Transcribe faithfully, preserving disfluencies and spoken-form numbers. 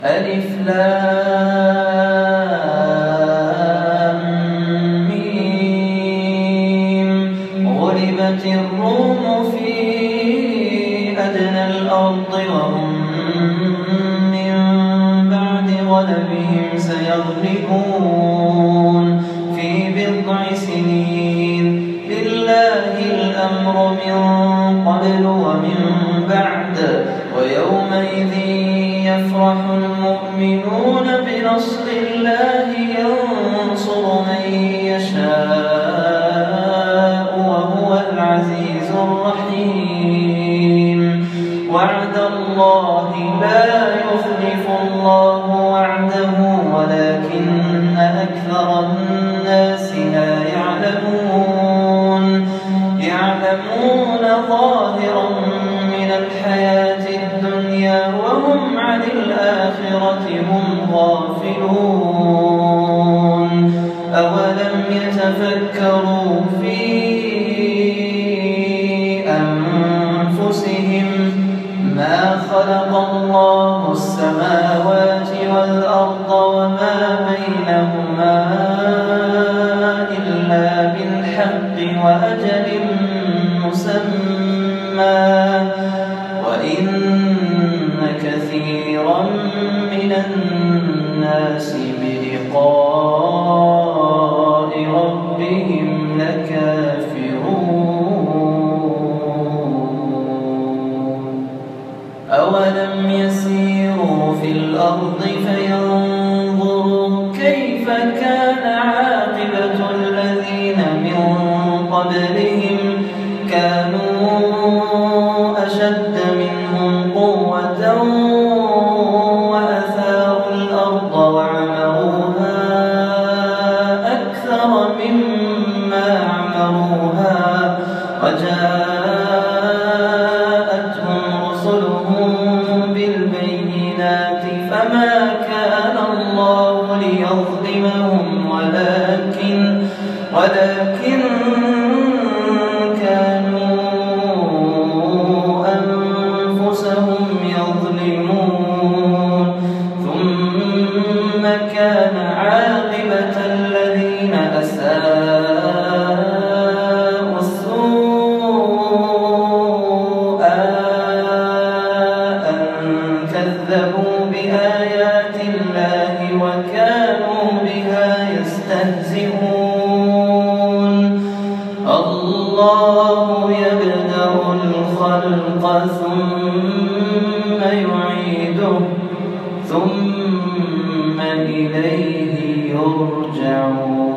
ألف لام ميم. غلبت الروم في أدنى الأرض وهم من بعد غلبهم سيغلبون في بضع سنين. لله الأمر من قبل ومن بعد ويومئذ يفرح المؤمنون بنصر الله ينصر من يشاء وهو العزيز الرحيم. وعد الله لا يخلف الله وعده ولكن أكثر الناس لا يعلمون. يعلمون ظاهرا من الحياة الدنيا وهم عن الآخرة هم غافلون. أولم يتفكروا في أنفسهم ما خلق الله السماوات والأرض وما بينهما إلا بالحق وأجل مسمى وإن كثيرا من الناس بلقاء ربهم لكافرون. أولم يسيروا في الأرض فينظروا كيف كان عاقبة الذين من قبلهم كانوا أشد منهم قوة وأثاروا الأرض وعمروها أكثر مما عمروها وجاءتهم رسلهم بالبينات فما كان الله ليظلمهم ولكن ولكن كان عاقبة الذين أساءوا السوء أن كذبوا بآيات الله وكانوا بها يستهزئون. الله يبدأ الخلق ثم يعيده ثم إليه يرجعون.